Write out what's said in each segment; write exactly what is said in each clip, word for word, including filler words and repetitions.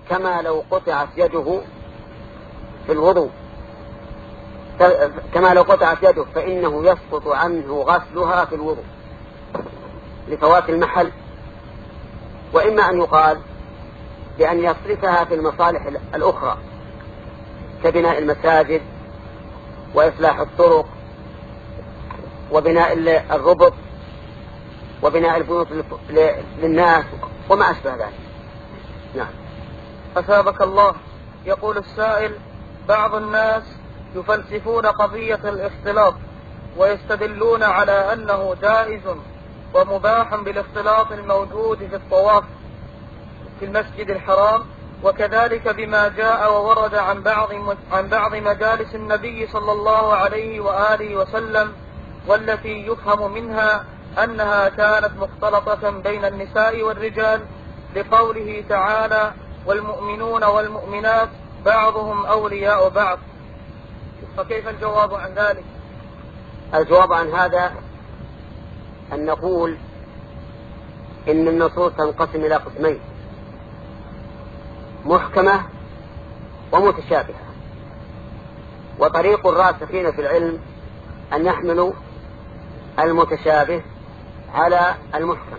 كما لو قطعت يده في الوضوء، كما لو قطعت يده فإنه يسقط عنه غسلها في الوضوء لفوات المحل. وإما أن يقال بأن يصرفها في المصالح الأخرى كبناء المساجد وإصلاح الطرق وبناء الربط وبناء البيوت للناس وما أشبه ذلك. نعم. أثابك الله. يقول السائل: بعض الناس يفلسفون قضية الاختلاط ويستدلون على أنه جائز ومباح بالاختلاط الموجود في الطواف في المسجد الحرام، وكذلك بما جاء وورد عن بعض عن بعض مجالس النبي صلى الله عليه وآله وسلم، والتي يفهم منها أنها كانت مختلطة بين النساء والرجال، لقوله تعالى: والمؤمنون والمؤمنات بعضهم أولياء بعض. فكيف الجواب عن ذلك؟ الجواب عن هذا أن نقول إن النصوص تنقسم إلى قسمين: محكمة ومتشابهة. وطريق الراسخين في العلم أن يحملوا المتشابه على المحكم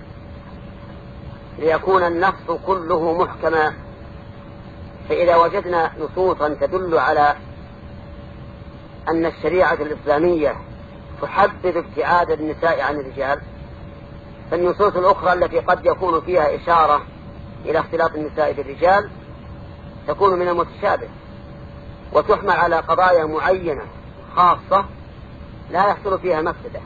ليكون النص كله محكما. فإذا وجدنا نصوصا تدل على أن الشريعة الإسلامية تحبذ ابتعاد النساء عن الرجال، فالنصوص الأخرى التي قد يكون فيها إشارة إلى اختلاط النساء بالرجال تكون من المتشابه وتحمل على قضايا معينة خاصة لا يحصل فيها مفسدة.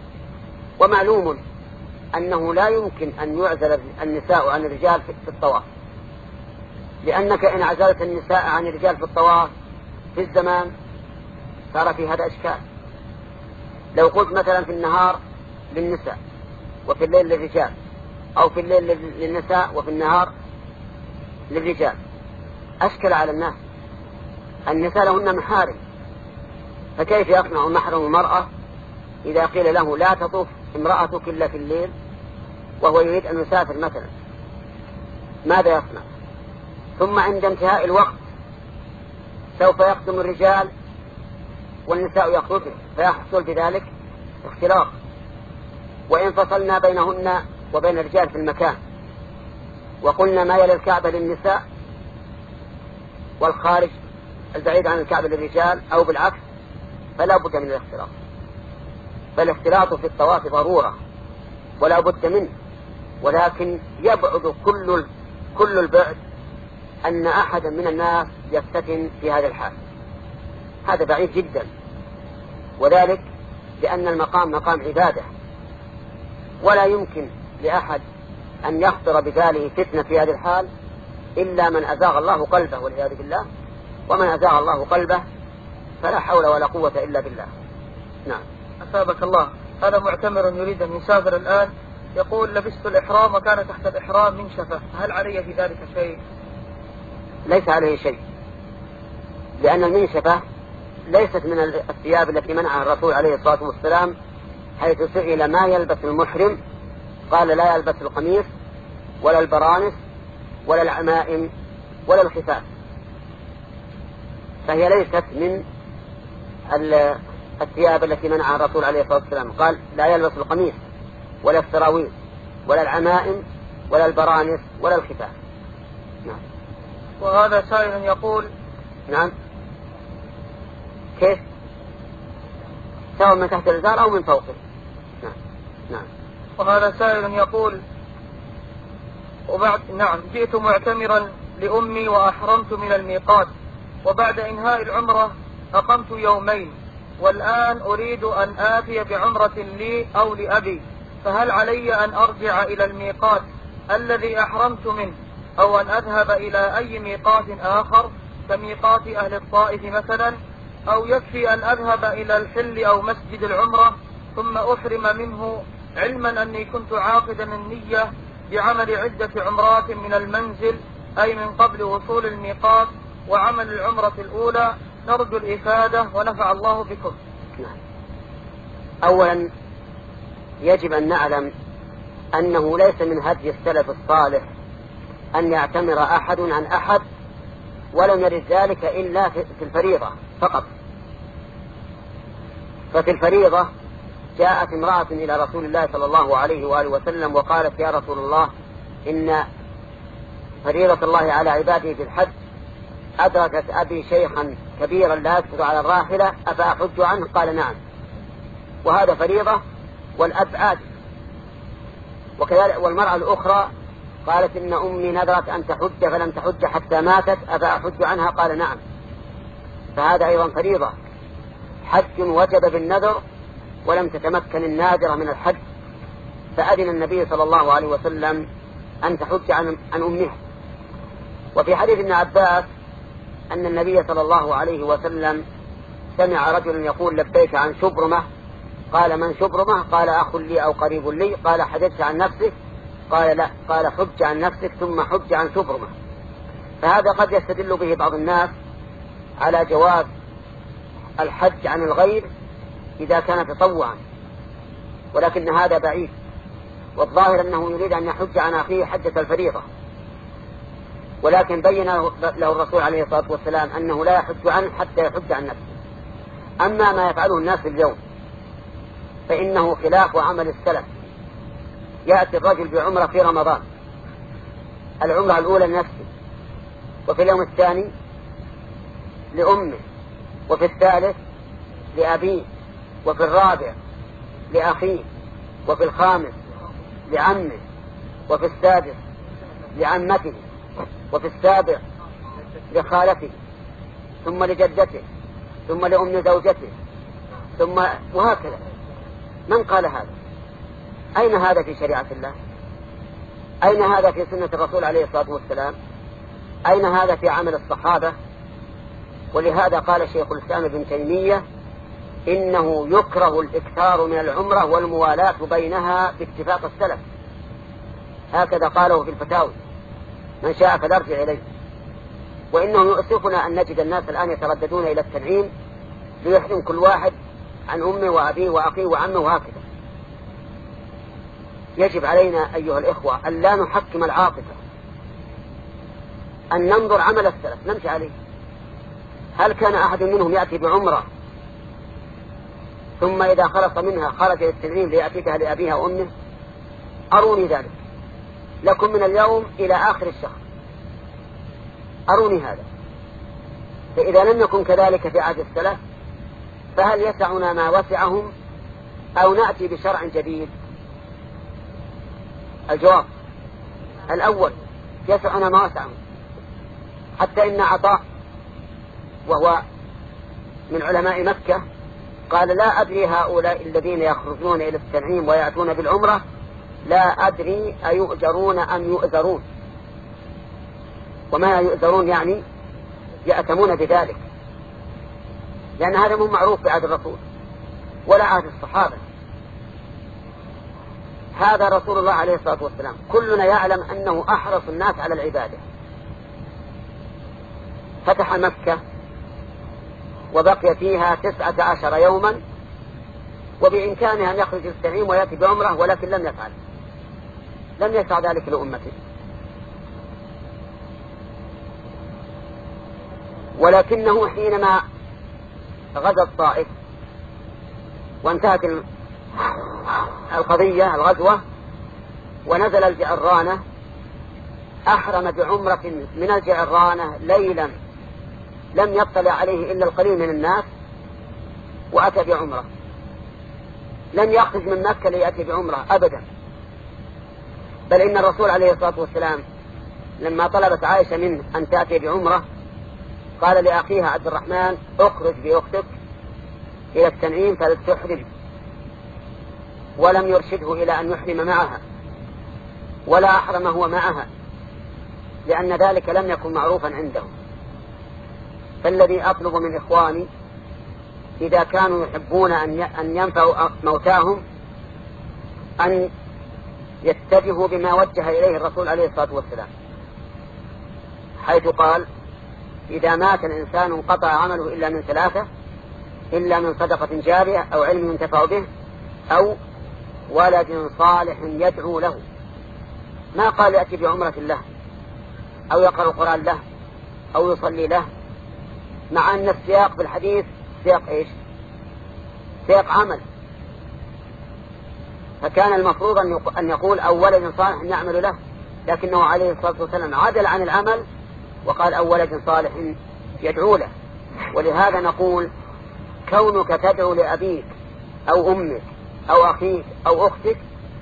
ومعلوم أنه لا يمكن أن يعزل النساء عن الرجال في الطواف، لأنك إن عزلت النساء عن الرجال في الطواف في الزمان صار في هذا إشكال. لو قلت مثلا في النهار للنساء وفي الليل للرجال، أو في الليل للنساء وفي النهار للرجال، أشكل على الناس. النساء لهن محارم، فكيف يصنع محرم المرأة إذا قيل له لا تطوف امرأتك إلا في الليل وهو يريد أن يسافر مثلا؟ ماذا يصنع؟ ثم عند انتهاء الوقت سوف يقدم الرجال والنساء يخرجن، فيحصل بذلك اختلاط. وإن فصلنا بينهن وبين الرجال في المكان وقلنا ما يلي الكعبة للنساء والخارج البعيد عن الكعبة للرجال أو بالعكس، فلا بد من الاختلاط. فالاختلاط في الطواف ضرورة ولا بد منه، ولكن يبعد كل كل البعد أن أحدا من الناس يفتتن في هذا الحال، هذا بعيد جدا. وذلك لأن المقام مقام عبادة، ولا يمكن لأحد أن يخطر بباله فتنة في هذه الحال إلا من أزاغ الله قلبه والعياذ بالله، ومن أزاغ الله قلبه فلا حول ولا قوة إلا بالله. نعم. أثابك الله. هذا معتمر يريد أن يسافر الآن، يقول: لبست الإحرام وكان تحت الإحرام منشفة، هل علي في ذلك شيء؟ ليس عليه شيء، لأن المنشفة ليست من الثياب التي منعها الرسول عليه الصلاة والسلام، حيث سئل ما يلبس المحرم قال: لا يلبس القميص ولا البرانس ولا العمائم ولا الخفاف. فهي ليست من الثياب التي منعها الرسول عليه الصلاة والسلام، قال: لا يلبس القميص ولا السراويل ولا العمائم ولا البرانس ولا الخفاف. نعم. وهذا سائل يقول: نعم. كيف؟ سواء من تحت الإزار أو من فوقه. نعم. نعم. وهذا سائل يقول: وبعد نعم جئت معتمرا لأمي وأحرمت من الميقات، وبعد إنهاء العمرة أقمت يومين، والآن أريد أن آتي بعمرة لي أو لأبي، فهل علي أن أرجع إلى الميقات الذي أحرمت منه، أو أن أذهب إلى أي ميقات آخر كميقات أهل الطائف مثلا، أو يكفي أن أذهب إلى الحل أو مسجد العمرة ثم أحرم منه، علما أني كنت عاقدا النية بعمل عدة عمرات من المنزل أي من قبل وصول الميقات وعمل العمرة الأولى؟ نرجو الإفادة ونفع الله بكم. أولا يجب أن نعلم أنه ليس من هدي السلف الصالح أن يعتمر أحد عن أحد، ولم يرد ذلك إلا في الفريضة فقط. ففي الفريضة جاءت امرأة إلى رسول الله صلى الله عليه وآله وسلم وقالت: يا رسول الله، إن فريضة الله على عباده في الحج أدركت أبي شيخا كبيرا لا يسقط على الراحلة، أفأحج عنه؟ قال: نعم. وهذا فريضة والأب عاجز. وكذلك والمرأة الأخرى قالت: إن أمي نذرت أن تحج فلم تحج حتى ماتت، أفأحج عنها؟ قال: نعم. فهذا أيضا فريضة، حج وجب بالنذر ولم تتمكن الناذرة من الحج، فأذن النبي صلى الله عليه وسلم أن تحج عن, عن أمها. وفي حديث ابن عباس أن النبي صلى الله عليه وسلم سمع رجل يقول: لبيك عن شبرمة. قال: من شبرمة؟ قال: أخ لي أو قريب لي. قال: حججت عن نفسك؟ قال: لا. قال: حج عن نفسك ثم حج عن شبرمة. فهذا قد يستدل به بعض الناس على جواز الحج عن الغير إذا كان تطوعا، ولكن هذا بعيد، والظاهر أنه يريد أن يحج عن أخيه حجة الفريضة، ولكن بين له الرسول عليه الصلاة والسلام أنه لا يحج عنه حتى يحج عن نفسه. أما ما يفعله الناس اليوم فإنه خلاف عمل السلف. يأتي الرجل بعمرة في رمضان، العمرة الأولى لنفسه، وفي اليوم الثاني لأمه، وفي الثالث لأبيه، وفي الرابع لأخيه، وفي الخامس لعمه، وفي السادس لعمته، وفي السابع لخالته، ثم لجدته، ثم لأم زوجته، ثم وهكذا. من قال هذا؟ أين هذا في شريعة الله؟ أين هذا في سنة الرسول عليه الصلاة والسلام؟ أين هذا في عمل الصحابة؟ ولهذا قال شيخ الإسلام ابن تيمية: إنه يكره الإكثار من العمرة والموالاة بينها باتفاق السلف. هكذا قاله في الفتاوي، من شاء فليرجع إليه. وإنه يؤسفنا أن نجد الناس الآن يترددون إلى التنعيم ليحرم كل واحد عن أمه وأبيه وأخيه وعمه وهكذا. يجب علينا أيها الإخوة أن لا نحكم العاطفة، أن ننظر عمل السلف نمشي عليه. هل كان أحد منهم يأتي بعمرة ثم إذا خلص منها خرج للتنعيم ليأتي بها لأبيها وأمه؟ أروني ذلك لكم من اليوم إلى آخر الشهر، أروني هذا. فإذا لم يكن كذلك في عهد السلف فهل يسعنا ما وسعهم أو نأتي بشرع جديد؟ الجواب الأول: يسعنا ما وسعهم. حتى إن عطاء وهو من علماء مكة قال: لا أدري هؤلاء الذين يخرجون إلى التنعيم ويأتون بالعمرة لا أدري أيؤجرون أم يؤذرون. وما يؤذرون يعني يأتمون بذلك، لأن هذا مو معروف بعهد الرسول ولا عهد الصحابة. هذا رسول الله عليه الصلاة والسلام كلنا يعلم أنه أحرص الناس على العبادة. فتح مكة وبقي فيها تسعة عشر يوما، وبإمكانه أن يخرج التنعيم ويأتي بعمره، ولكن لم يفعل، لم يسع ذلك لأمته. ولكنه حينما غزا الطائف وانتهت القضية الغزوة ونزل الجعرانة أحرم بعمرة من الجعرانة ليلا لم يطلع عليه إلا القليل من الناس، وأتى بعمرة. لم يخرج من مكة ليأتي بعمرة أبدا، بل إن الرسول عليه الصلاة والسلام لما طلبت عائشة منه أن تأتي بعمرة قال لأخيها عبد الرحمن: اخرج بأختك إلى التنعيم فلتحرم، ولم يرشده إلى أن يحرم معها ولا أحرم هو معها، لأن ذلك لم يكن معروفا عنده. فالذي أطلب من إخواني إذا كانوا يحبون أن ينفعوا موتاهم أن يتجهوا بما وجه إليه الرسول عليه الصلاة والسلام، حيث قال: إذا مات الإنسان انقطع عمله إلا من ثلاثة: إلا من صدقة جارية أو علم ينتفع به أو ولد صالح يدعو له. ما قال يأتي بعمرة الله، أو يقرأ القرآن له أو يصلي له، مع أن السياق في الحديث سياق إيش؟ سياق عمل. فكان المفروض أن يقول أو ولد صالح يعمل له، لكنه عليه الصلاة والسلام عدل عن العمل وقال أو ولد صالح يدعو له. ولهذا نقول كونك تدعو لأبيك أو أمك أو أخيك أو أختك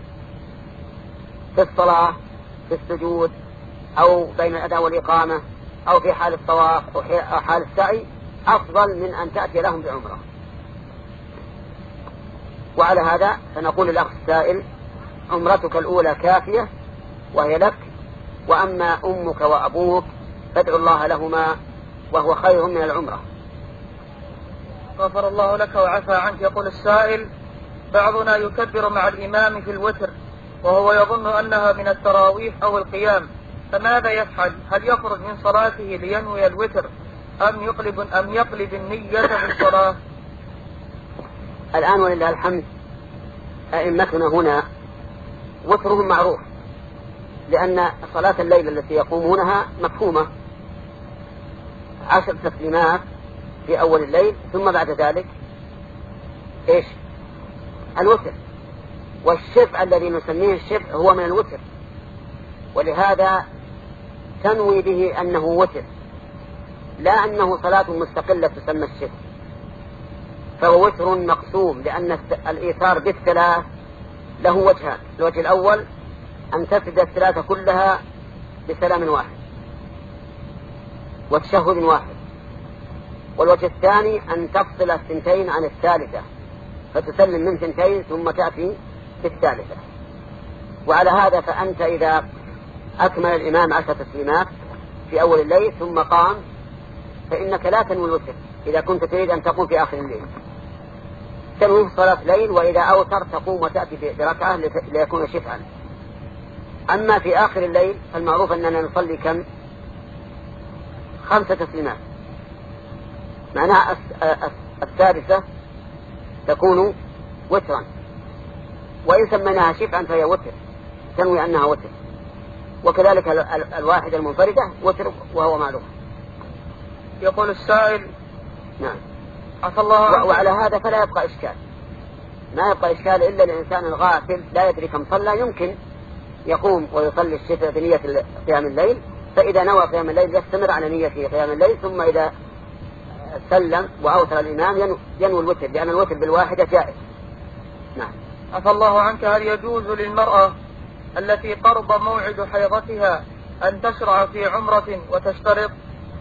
في الصلاة في السجود أو بين الأذان والإقامة أو في حال الطواف أو حال السعي أفضل من أن تأتي لهم بعمرة. وعلى هذا فنقول للأخ السائل عمرتك الأولى كافية وهي لك، وأما أمك وأبوك فادعوا الله لهما وهو خير من العمرة. غفر الله لك وعفى عنك. يقول السائل بعضنا يكبر مع الإمام في الوتر وهو يظن أنها من التراويح أو القيام، فماذا يفعل؟ هل يخرج من صلاته لينوي الوتر أم يقلب, أم يقلب النية في الصلاة؟ الآن ولله الحمد أئمتنا هنا وترهم معروف، لأن صلاة الليل التي يقومونها مفهومة، عشر تسليمات في أول الليل ثم بعد ذلك إيش؟ الوتر. والشفع الذي نسميه الشفع هو من الوتر، ولهذا تنوي به أنه وتر لا أنه صلاة مستقلة تسمى الشفع، فهو وتر مقسوم، لأن الإيثار بالثلاث له وجهان. الوجه الأول أن تسجد الثلاثة كلها بسلام واحد وتشهد واحد، والوجه الثاني أن تفصل الثنتين عن الثالثة فتسلم من ثنتين ثم تأتي في الثالثة. وعلى هذا فأنت إذا أكمل الإمام عشر تسليمات في أول الليل ثم قام فإنك لا تنوي الوتر إذا كنت تريد أن تقوم في آخر الليل، تنوي صلاة ليل، وإذا أوتر تقوم وتأتي بركعة ليكون شفعا. أما في آخر الليل فالمعروف أننا نصلي كم؟ خمسة تسليمات، معناها السادسة تكون وترا، وإن سميناها شفعا فهي وتر، تنوي أنها وتر. وكذلك الواحدة المنفردة وتر وهو معلوم. يقول السائل نعم عفى الله عنك. وعلى هذا فلا يبقى إشكال، ما يبقى إشكال إلا الإنسان الغافل لا يدري كم صلى، يمكن يقوم ويصلي الشفع بنية قيام الليل، فإذا نوى قيام الليل يستمر على نية قيام الليل، ثم إذا سلم وأوتر الإمام ينوي الوتر، لأن الوتر بالواحدة جائز. نعم. عفى الله عنك. هل يجوز للمرأة التي قرب موعد حيضتها أن تشرع في عمرة وتشترط؟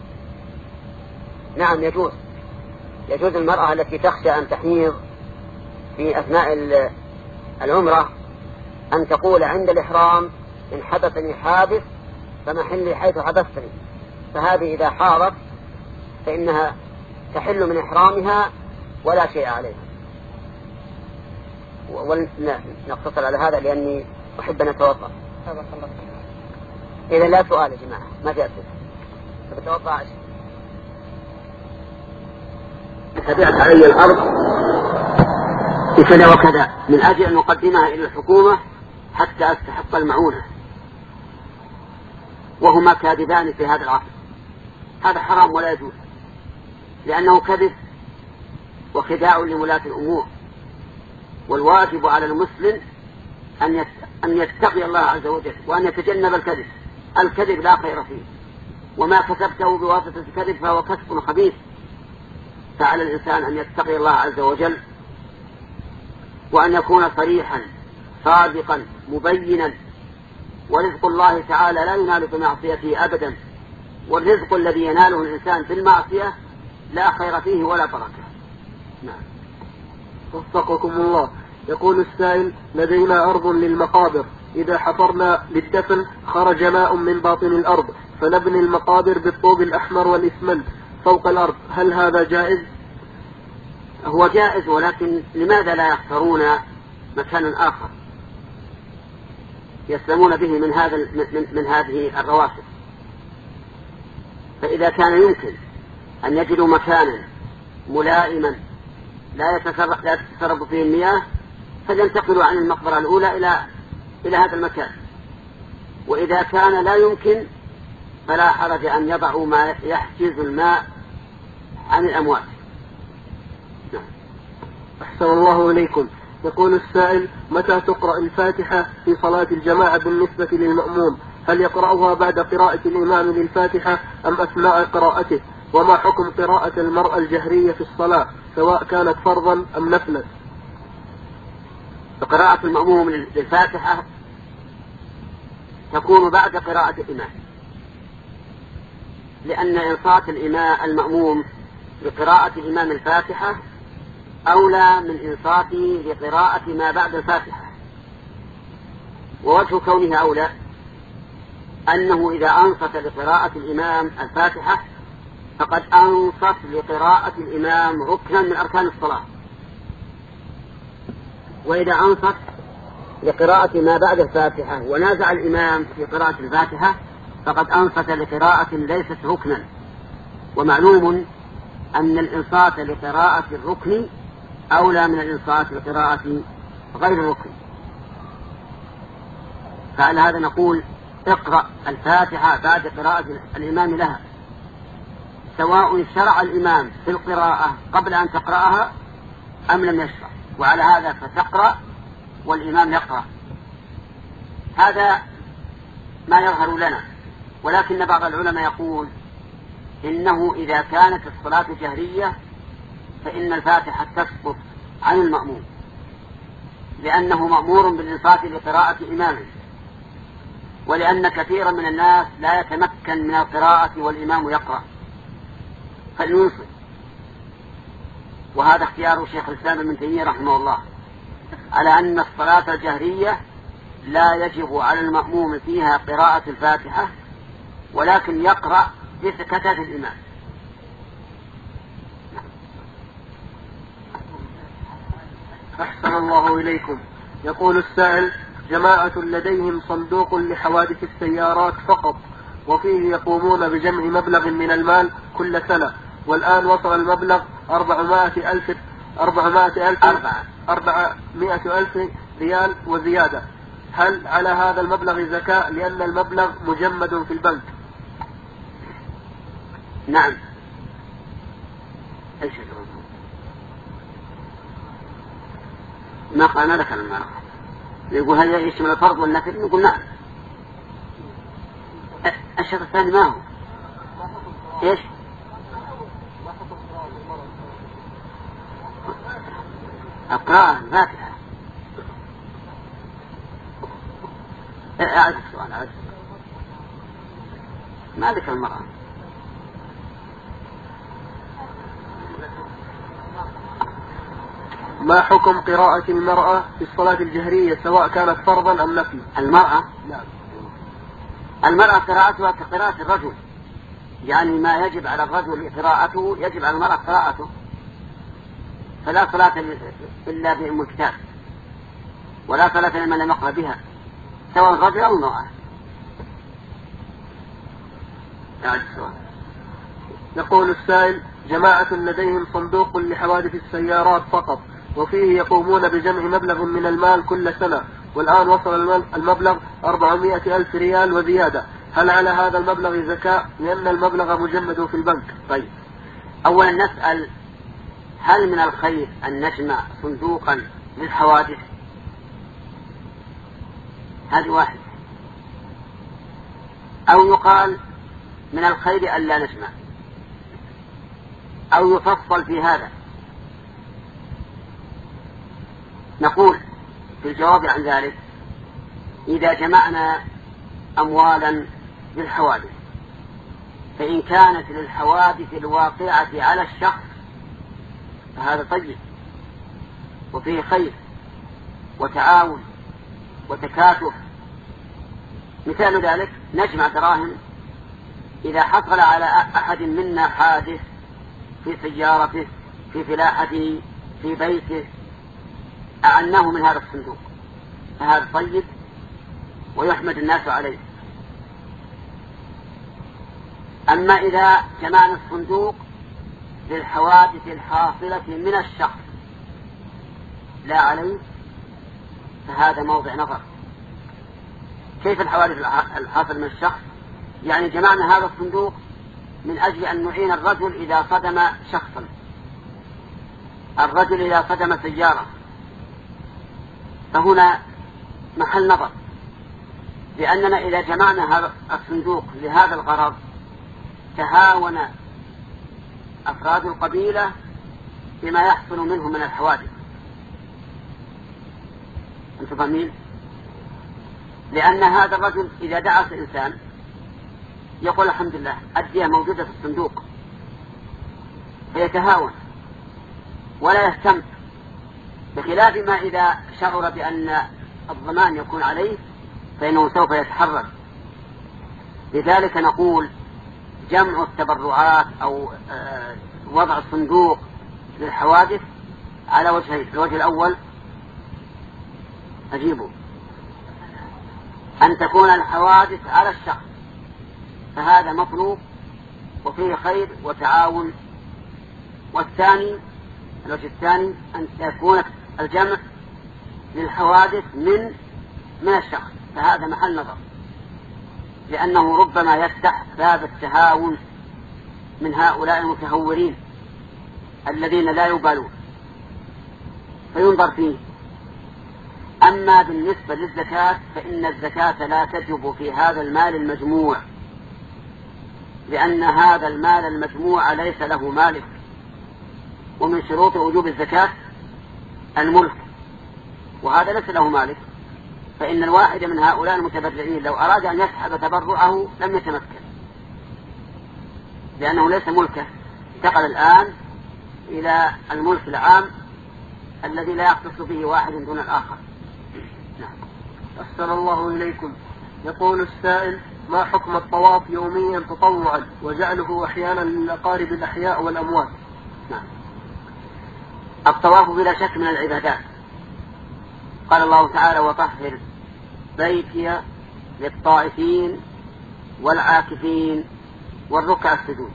نعم يجوز. يجوز المرأة التي تخشى أن تحيض في أثناء العمرة أن تقول عند الإحرام إن حبسني حابس فمحلي حيث حبستني، فهذه إذا حاضت فإنها تحل من إحرامها ولا شيء عليها. ونقتصر على هذا لأني أحب أن أتوضأ. إذا لا سؤال يا جماعة، ما في أسئلة، بتوضأ عشر. تبعت علي الأرض بكذا وكذا من أجل أن نقدمها إلى الحكومة حتى أستحق المعونة، وهما كاذبان في هذا العصر. هذا حرام ولا يجوز، لأنه كذب وخداع لولاة الأمور. والواجب على المسلم أن أن يتقي الله عز وجل وأن يتجنب الكذب. الكذب لا خير فيه، وما كسبته بواسطة الكذب فهو كسب خبيث. فعلى الإنسان أن يتقي الله عز وجل وأن يكون صريحا صادقا مبينا. ورزق الله تعالى لا ينال بمعصيته أبدا، والرزق الذي يناله الإنسان بالمعصية لا خير فيه ولا بركة. نعم. وفقكم الله. يقول السائل لدينا أرض للمقابر، إذا حفرنا للدفن خرج ماء من باطن الأرض فنبني المقابر بالطوب الأحمر والإسمنت فوق الأرض، هل هذا جائز؟ هو جائز، ولكن لماذا لا يختارون مكانا آخر يسلمون به من هذا من, من هذه الرواسب؟ فإذا كان يمكن أن يجدوا مكانا ملائما لا يتسرب فيه المياه فلينتقلوا عن المقبرة الأولى إلى إلى هذا المكان. وإذا كان لا يمكن فلا حرج أن يضعوا ما يحجز الماء عن الأموات. نعم. أحسن الله إليكم. يقول السائل: متى تقرأ الفاتحة في صلاة الجماعة بالنسبة للمأموم؟ هل يقرأها بعد قراءة الإمام للفاتحة أم أثناء قراءته؟ وما حكم قراءة المرأة الجهرية في الصلاة سواء كانت فرضا أم نفلا؟ قراءة المأموم للفاتحة تكون بعد قراءة الإمام، لأن إنصات الإمام المأموم لقراءة الإمام الفاتحة أولى من إنصاته لقراءة ما بعد الفاتحة. ووجه كونه أولى أنه إذا أنصت لقراءة الإمام الفاتحة فقد أنصت لقراءة الإمام ركنا من أركان الصلاة، وإذا أنصت لقراءة ما بعد الفاتحة ونازع الإمام في قراءة الفاتحة فقد أنصت لقراءة ليست ركنا. ومعلوم أن الإنصات لقراءة الركن أولى من الإنصات لقراءة غير الركن. فعلى هذا نقول: اقرأ الفاتحة بعد قراءة الإمام لها، سواء شرع الإمام في القراءة قبل أن تقرأها أم لم يشرع، وعلى هذا فتقرأ والإمام يقرأ. هذا ما يظهر لنا. ولكن بعض العلماء يقول إنه إذا كانت الصلاة جهرية فإن الفاتحة تسقط عن المأموم، لأنه مأمور بالإنصات لقراءة إمامه، ولأن كثيرا من الناس لا يتمكن من القراءة والإمام يقرأ فلينصت. وهذا اختيار شيخ الإسلام ابن تيمية رحمه الله على أن الصلاة الجهرية لا يجب على المأموم فيها قراءة الفاتحة، ولكن يقرأ بسكتة الإمام. أحسن الله إليكم. يقول السائل: جماعة لديهم صندوق لحوادث السيارات فقط، وفيه يقومون بجمع مبلغ من المال كل سنة، والآن وصل المبلغ أربعمائة ألف أربعمائة ألف أربعمائة ألف ريال وزيادة. هل على هذا المبلغ زكاة لأن المبلغ مجمد في البنك؟ نعم. ايش ما قلنا لك المال؟ يقول هل يشمل الفرض والنفل؟ يقول نعم. الشرط الثاني ما هو؟ ايش؟ القراءة الفاتحة. أعد السؤال. أعد ما ذكر المرأة. ما حكم قراءة المرأة في الصلاة الجهرية سواء كانت فرضا أم نفلا؟ المرأة نعم. المرأة قراءتها كقراءة الرجل، يعني ما يجب على الرجل قراءته يجب على المرأة قراءته، فلا صلاة إلا بأم الكتاب، ولا صلاة لمن لم يقرأ بها سواء الرجل أو المرأة. يقول السائل: جماعة لديهم صندوق لحوادث السيارات فقط، وفيه يقومون بجمع مبلغ من المال كل سنة، والآن وصل المبلغ أربعمائة ألف ريال وزيادة. هل على هذا المبلغ زكاة لأن المبلغ مجمد في البنك؟ طيب، أولا نسأل: هل من الخير أن نجمع صندوقا للحوادث؟ هذه واحد. أو يقال من الخير أن لا نجمع، أو يفصل في هذا. نقول في الجواب عن ذلك: إذا جمعنا أموالا للحوادث فإن كانت للحوادث الواقعة على الشخص فهذا طيب وفيه خير وتعاون وتكاتف. مثال ذلك: نجمع دراهم إذا حصل على أحد منا حادث في سيارته، في فلاحته، في بيته، أعناه من هذا الصندوق، فهذا طيب ويحمد الناس عليه. أما إذا جمعنا الصندوق للحوادث الحاصلة من الشخص لا عليه فهذا موضع نظر. كيف الحوادث الحاصلة من الشخص؟ يعني جمعنا هذا الصندوق من أجل أن نعين الرجل إذا صدم شخصا، الرجل إذا صدم سيارة، فهنا محل نظر، لأننا إذا جمعنا هذا الصندوق لهذا الغرض تهاون أفراد القبيلة بما يحصل منه من الحوادث. أنتم فاهمين؟ لأن هذا الرجل إذا دعس إنسان يقول الحمد لله الدية موجودة في الصندوق، فيتهاون ولا يهتم، بخلاف ما إذا شعر بأن الضمان يكون عليه فإنه سوف يتحرك. لذلك نقول جمع التبرعات أو وضع الصندوق للحوادث على وجهين. الوجه الأول أجيبه أن تكون الحوادث على الشخص، فهذا مطلوب وفيه خير وتعاون. والثاني الوجه الثاني أن تكون الجمع للحوادث من من الشخص، فهذا محل نظر، لأنه ربما يفتح باب التهاون من هؤلاء المتهورين الذين لا يبالون فينظر فيه. أما بالنسبة للزكاة فإن الزكاة لا تجب في هذا المال المجموع، لأن هذا المال المجموع ليس له مالك، ومن شروط وجوب الزكاة الملك، وهذا ليس له مالك، فإن الواحد من هؤلاء المتبرعين لو أراد أن يسحب تبرعه لم يتمكن، لأنه ليس ملكه، انتقل الآن إلى الملك العام الذي لا يختص به واحد دون الآخر. نعم. أحسن الله إليكم. يقول السائل: ما حكم الطواف يوميا تطوعا وجعله أحيانا للأقارب الأحياء والأموات؟ نعم. الطواف بلا شك من العبادات، قال الله تعالى: وطهر بيتي للطائفين والعاكفين والركع السجود.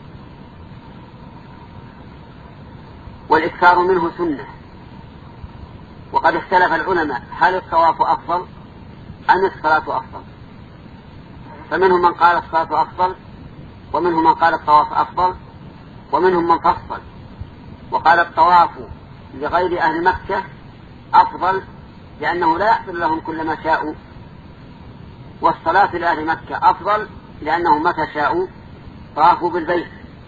والإكثار منه سنة. وقد اختلف العلماء هل الطواف أفضل أم الصلاة أفضل، فمنهم من قال الصلاة أفضل، ومنهم من قال الطواف أفضل، ومنهم من فصل وقال الطواف لغير أهل مكة أفضل لأنه لا يحصل لهم كل ما شاءوا، والصلاة لأهل مكة أفضل لأنهم متى شاءوا طافوا بالبيت.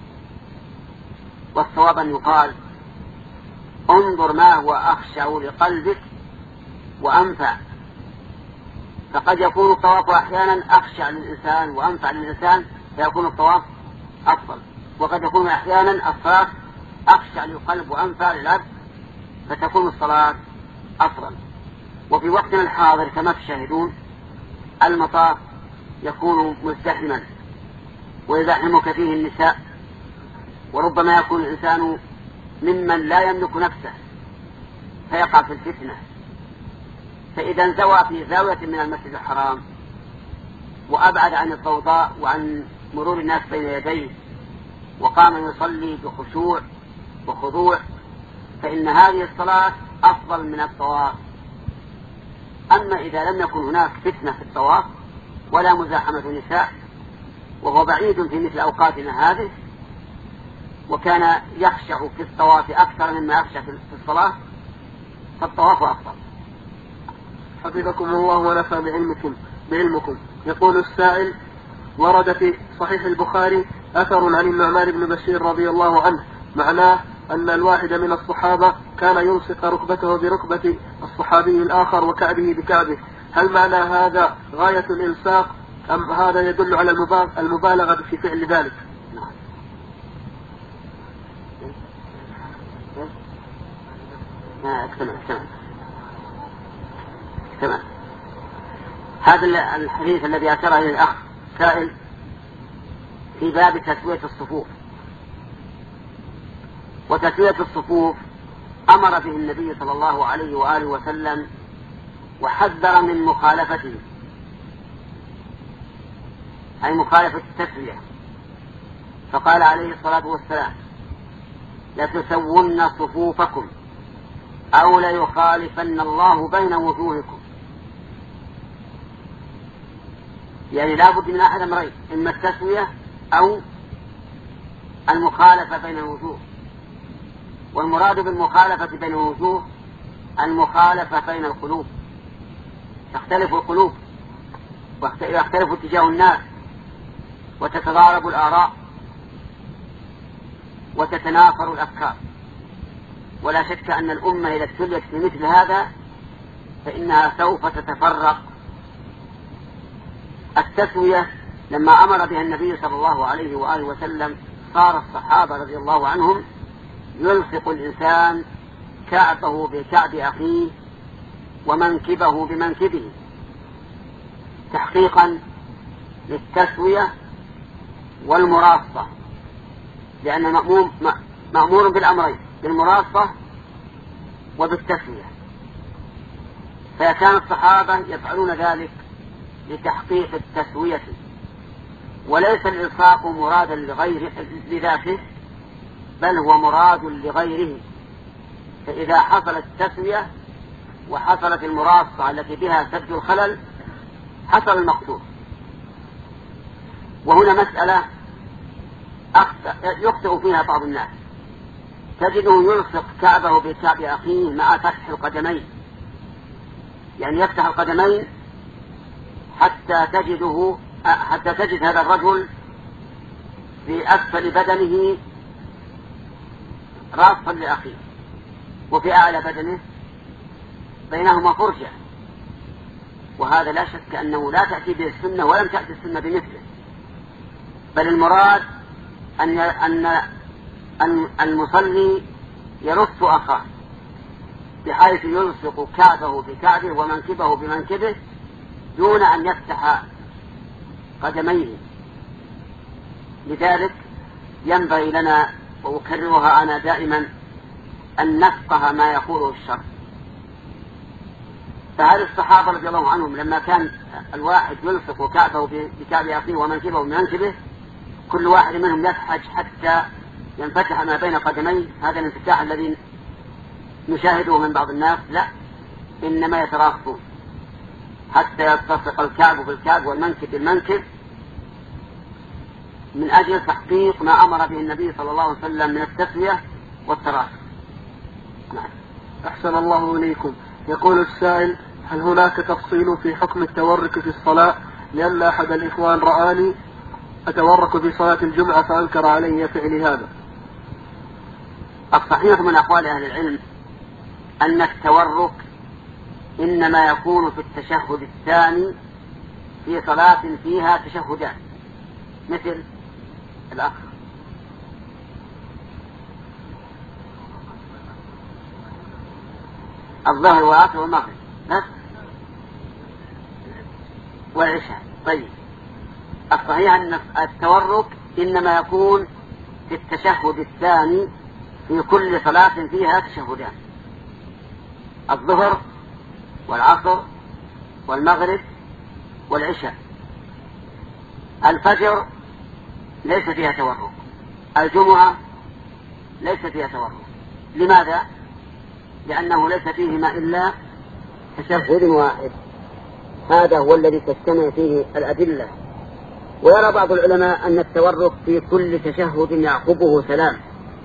والصواب أن يقال: انظر ما هو أخشع لقلبك وأنفع، فقد يكون الطواف أحيانا أخشع للإنسان وأنفع للإنسان فيكون الطواف أفضل، وقد يكون أحيانا الصلاة أخشع للقلب وأنفع للعبد فتكون الصلاة أفضل. وفي وقتنا الحاضر كما تشاهدون المطاف يكون مزدحما ويزاحمك فيه النساء، وربما يكون الإنسان ممن لا يملك نفسه فيقع في الفتنة، فإذا انزوى في زاوية من المسجد الحرام وأبعد عن الضوضاء وعن مرور الناس بين يديه وقام يصلي بخشوع وخضوع فإن هذه الصلاة أفضل من الطواف. أما إذا لم يكن هناك فتنة في الطواف ولا مزاحمة نساء وهو بعيد في مثل أوقاتنا هذه وكان يخشع في الطواف أكثر مما يخشع في الصلاة فالطواف أفضل. حفظكم الله ونفع بعلمكم بعلمكم. يقول السائل: ورد في صحيح البخاري أثر عن النعمان بن بشير رضي الله عنه معناه أن الواحد من الصحابة كان يلصق ركبته بركبة الصحابي الآخر وكعبه بكعبه، هل معنى هذا غاية الإلصاق أم هذا يدل على المبالغة في فعل ذلك؟ تمام تمام. هذا الحديث الذي أشار إليه الأخ سائل في باب تسوية الصفوف، وتسوية الصفوف أمر به النبي صلى الله عليه وآله وسلم وحذر من مخالفته، أي مخالفة التسوية، فقال عليه الصلاة والسلام: لتسون صفوفكم أو ليخالفن الله بين وجوهكم. يعني لا بد من أحد أمرين، إما التسوية أو المخالفة بين الوجوه. والمراد بالمخالفة بين الوجوه المخالفة بين القلوب، تختلف القلوب ويختلف اتجاه الناس وتتضارب الآراء وتتنافر الأفكار. ولا شك أن الأمة إذا ابتليت في مثل هذا فإنها سوف تتفرق. التسوية لما أمر بها النبي صلى الله عليه وآله وسلم صار الصحابة رضي الله عنهم يلصق الإنسان كعبه بكعب أخيه ومنكبه بمنكبه تحقيقا للتسوية والمراصة، لأن مأمور, مأمور بالأمرين، بالمراصة وبالتسوية. فكان الصحابة يفعلون ذلك لتحقيق التسوية، وليس الإلصاق مرادا لغير لذاته بل هو مراد لغيره. فإذا حصلت التسوية وحصلت المراصة التي بها سد الخلل حصل المقصود. وهنا مسألة يخطئ فيها بعض الناس، تجده يلصق كعبه بكعب أخيه مع فتح القدمين، يعني يفتح القدمين حتى تجده حتى تجد هذا الرجل في أسفل بدنه راصا لأخيه وفي أعلى بدنه بينهما فرجة. وهذا لا شك أنه لا تأتي به السنة ولم تأتي السنة بمثله، بل المراد أن أن المصلي يرص أخاه بحيث يلصق كعبه بكعبه ومنكبه بمنكبه دون أن يفتح قدميه. لذلك ينبغي لنا، وأكررها أنا دائما، أن نفقه ما يقوله الشرع. فهذه الصحابة رضي الله عنهم لما كان الواحد يلصق كعبه بكعب أخيه ومنكبه بمنكبه كل واحد منهم يفحج حتى ينفتح ما بين قدميه، هذا الانفتاح الذي نشاهده من بعض الناس، لا، إنما يتراصون حتى يلتصق الكعب بالكعب والمنكب بالمنكب من أجل تحقيق ما أمر به النبي صلى الله عليه وسلم من التسوية والتراص. أحسن الله إليكم. يقول السائل: هل هناك تفصيل في حكم التورك في الصلاة؟ لأن أحد الإخوان رآني أتورك في صلاة الجمعة فأنكر علي فعل هذا. الصحيح من أقوال أهل العلم أن التورك إنما يكون في التشهد الثاني في صلاة فيها تشهدان، مثل الأخ الظهر والعصر والمغرب بس والعشاء. طيب، الصحيح أن التورك إنما يكون في التشهد الثاني في كل صلاة فيها تشهدان، الظهر والعصر والمغرب والعشاء. الفجر ليس فيها تورك، الجمعة ليس فيها تورك. لماذا؟ لأنه ليس فيهما إلا تشهد واحد، هذا هو الذي تجتمع فيه الأدلة. ويرى بعض العلماء أن التورك في كل تشهد يعقبه سلام،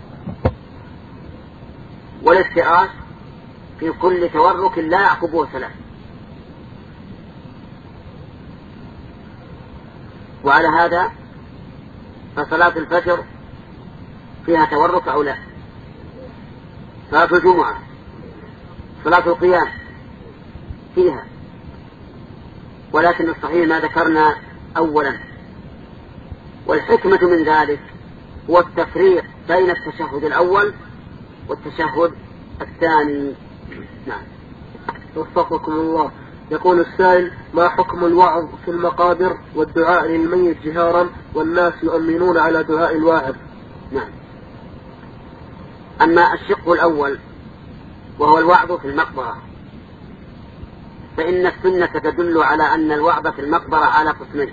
والافتراش في كل تورك لا يعقبه سلام. وعلى هذا فصلاة الفجر فيها تورك أو لا؟ صلاة الجمعة، صلاة القيام فيها، ولكن الصحيح ما ذكرنا أولا. والحكمة من ذلك هو التفريق بين التشهد الأول والتشهد الثاني. نعم. وفقكم الله. يقول السائل: ما حكم الوعظ في المقابر والدعاء للميت جهارا والناس يؤمنون على دعاء الواعظ؟ نعم. أما الشق الأول وهو الوعظ في المقبرة فإن السنة تدل على أن الوعظ في المقبرة على قسمين.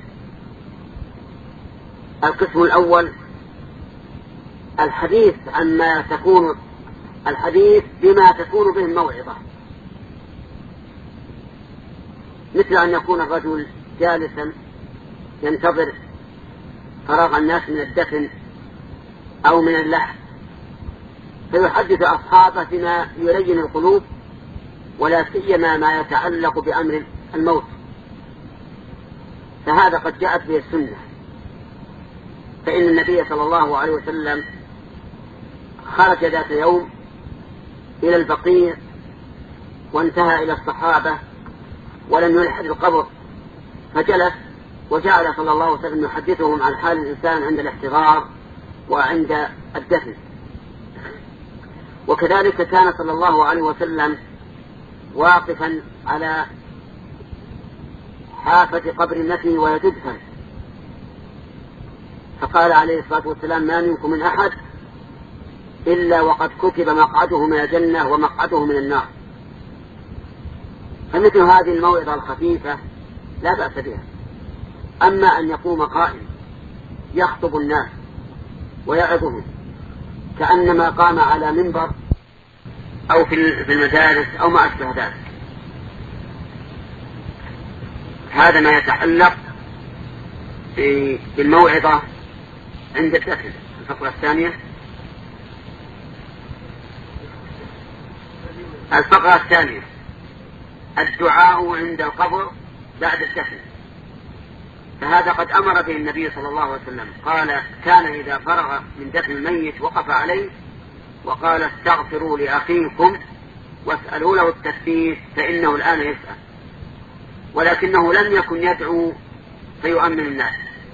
القسم الأول الحديث عما تكون الحديث بما تكون به الموعظة، مثل أن يكون الرجل جالسا ينتظر فراغ الناس من الدفن أو من اللحم، فيحدث أصحابه بما يلين القلوب، ولا سيما ما يتعلق بأمر الموت، فهذا قد جاءت به السنة. فإن النبي صلى الله عليه وسلم خرج ذات يوم إلى البقيع وانتهى إلى الصحابة ولم يلحد القبر، فجلس وجعل صلى الله عليه وسلم يحدثهم عن حال الإنسان عند الاحتضار وعند الدفن. وكذلك كان صلى الله عليه وسلم واقفا على حافة قبر ابنته وهي تدفن، فقال عليه الصلاة والسلام: ما منكم من أحد إلا وقد كتب مقعده من الجنة ومقعده من النار. فمثل هذه الموعظة الخفيفة لا بأس بها. أما أن يقوم قائم يخطب الناس ويعظهم كأنما قام على منبر أو في المدارس أو ما أشبه ذلك، هذا ما يتعلق بالموعظة عند الدفن. الفقرة الثانية. الفقرة الثانية الدعاء عند القبر بعد الدفن، فهذا قد أمر به النبي صلى الله عليه وسلم، قال: كان إذا فرغ من دفن الميت وقف عليه وقال: استغفروا لأخيكم واسألوا له التثبيت فإنه الآن يسأل. ولكنه لم يكن يدعو فيؤمن الناس،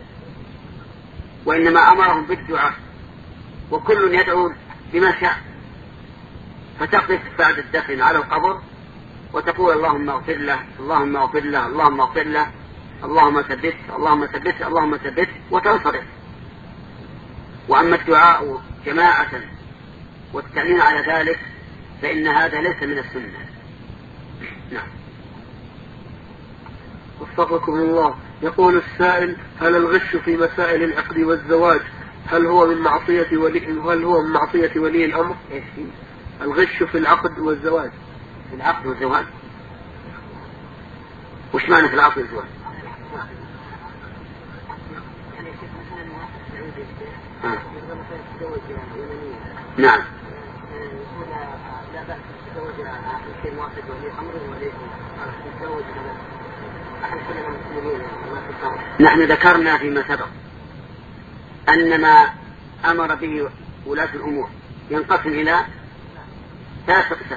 وإنما أمرهم بالدعاء، وكل يدعو بما شاء. فتقف بعد الدفن على القبر وتقول: اللهم اغفر له، اللهم اغفر له، اللهم اغفر له، اللهم ثبت، اللهم ثبت، اللهم ثبت، وتنصرف. وأما الدعاء جماعة والتأمين على ذلك فإن هذا ليس من السنة. نعم. وفقكم الله. يقول السائل: هل الغش في مسائل العقد والزواج هل هو من معصية ولي هل هو من معصية ولي الأمر؟ إيش؟ الغش في العقد والزواج. في العقد والزواج؟ وش معنى في العقد والزواج؟ آه. نعم. نحن ذكرنا فيما سبق أن ما أمر به ولاة الأمور ينقسم إلى ثلاث أقسام،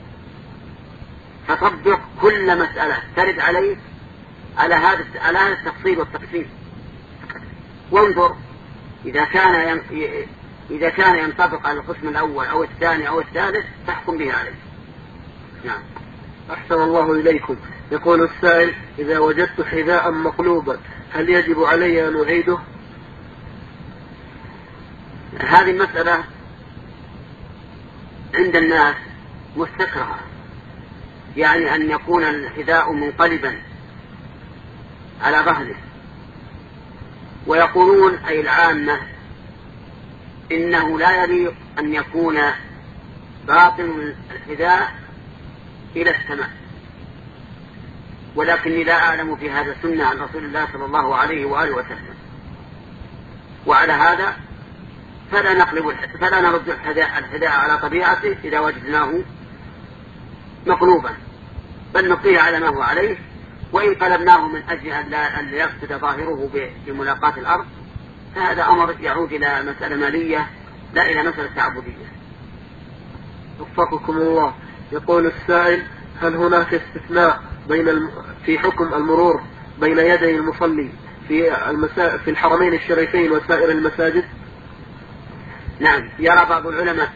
فطبق كل مسألة ترد عليه على هذا على هذا التفصيل والتقسيم، وانظر إذا كان إذا كان ينطبق على القسم الأول أو الثاني أو الثالث تحكم به عليه. نعم. أحسن الله إليكم. يقول السائل: إذا وجدت حذاء مقلوبا هل يجب علي أن أعيده؟ هذه المسألة عند الناس مستكرهة، يعني أن يكون الحذاء منقلبا على ظهره، ويقولون أي العامة إنه لا يليق أن يكون باطن الحذاء إلى السماء، ولكني لا أعلم في هذا سنة عن رسول الله صلى الله عليه وآله وسلم. وعلى هذا فلا نقلب فلا نرد الحذاء الحذاء على طبيعته إذا وجدناه مقلوبا، بل نبقيه على ما هو عليه، وإن قلبناه من أجل أن لا يفسد ظاهره بملاقاة الأرض فهذا أمر يعود إلى مسألة مالية لا إلى مسألة تعبدية. وفقكم الله. يقول السائل: هل هناك استثناء بين الم... في حكم المرور بين يدي المصلي في المسا... في الحرمين الشريفين وسائر المساجد؟ نعم. يرى بعض العلماء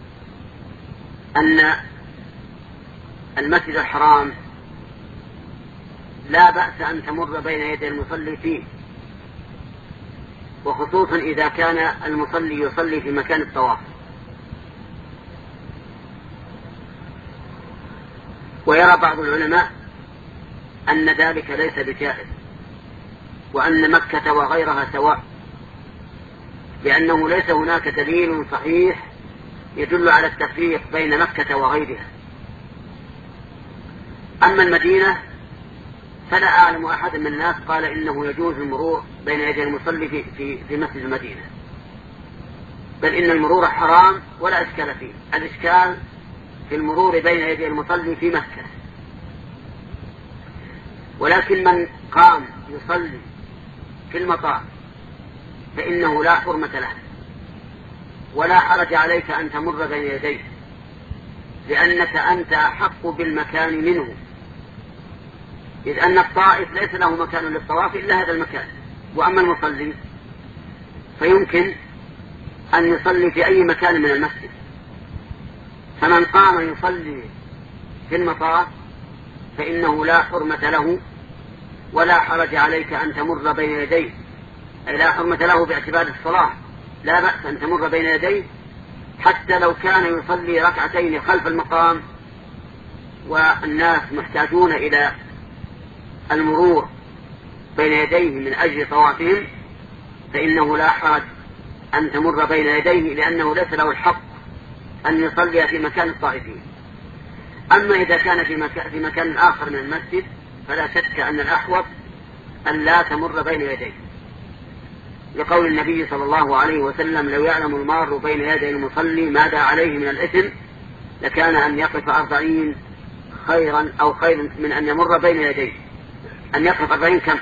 أن المسجد الحرام لا بأس أن تمر بين يدي المصلي فيه، وخصوصا إذا كان المصلي يصلي في مكان الطواف. ويرى بعض العلماء أن ذلك ليس بجائز، وأن مكة وغيرها سواء، لأنه ليس هناك دليل صحيح يدل على التفريق بين مكة وغيرها. أما المدينة فلا أعلم أحد من الناس قال إنه يجوز المرور بين يدي المصلي في, في, في مسجد المدينة، بل إن المرور حرام ولا إشكال فيه. الإشكال في المرور بين يدي المصلي في مكة. ولكن من قام يصلي في المطار فإنه لا حرمة له ولا حرج عليك أن تمر بين يديه، لأنك أنت أحق بالمكان منه، إذ أن الطائف ليس له مكان للطواف إلا هذا المكان. وأما المصلي فيمكن أن يصلي في أي مكان من المسجد، فمن قام يصلي في المطار فإنه لا حرمة له ولا حرج عليك أن تمر بين يديه، أي لا حرمة له باعتبار الصلاة، لا بأس أن تمر بين يديه حتى لو كان يصلي ركعتين خلف المقام والناس محتاجون إلى المرور بين يديه من أجل طوافهم، فإنه لا حرج أن تمر بين يديه، لأنه ليس له الحق أن يصلي في مكان الطائفين. أما إذا كان في مكان, في مكان آخر من المسجد فلا شك أن الأحوط أن لا تمر بين يديه، لقول النبي صلى الله عليه وسلم: لو يعلم المار بين يدي المصلي ماذا عليه من الإثم لكان أن يقف أربعين خيرا أو خير من أن يمر بين يديه. أن يقف أربعين كم؟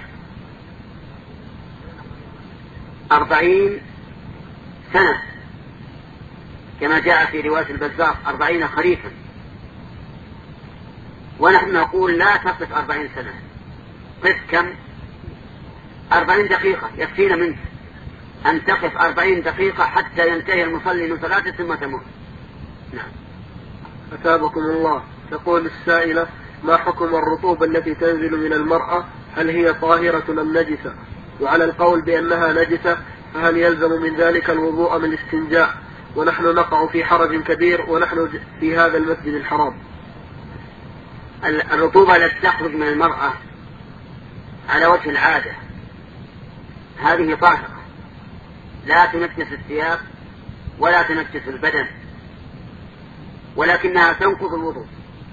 أربعين سنة، كما جاء في رواية البزار أربعين خريفا. ونحن نقول لا تقف أربعين سنة، قف كم؟ أربعين دقيقة يكفينا منك أن تقف أربعين دقيقة حتى ينتهي المصلي من صلاته ثم تمر. نعم. أثابكم الله. تقول السائلة: ما حكم الرطوبة التي تنزل من المرأة؟ هل هي طاهرة أم نجسة؟ وعلى القول بأنها نجسة فهل يلزم من ذلك الوضوء من الاستنجاء؟ ونحن نقع في حرج كبير ونحن في هذا المسجد الحرام. الرطوبة التي تخرج من المرأة على وجه العادة هذه طاهرة، لا تنجس الثياب ولا تنجس البدن، ولكنها تنقض الوضوء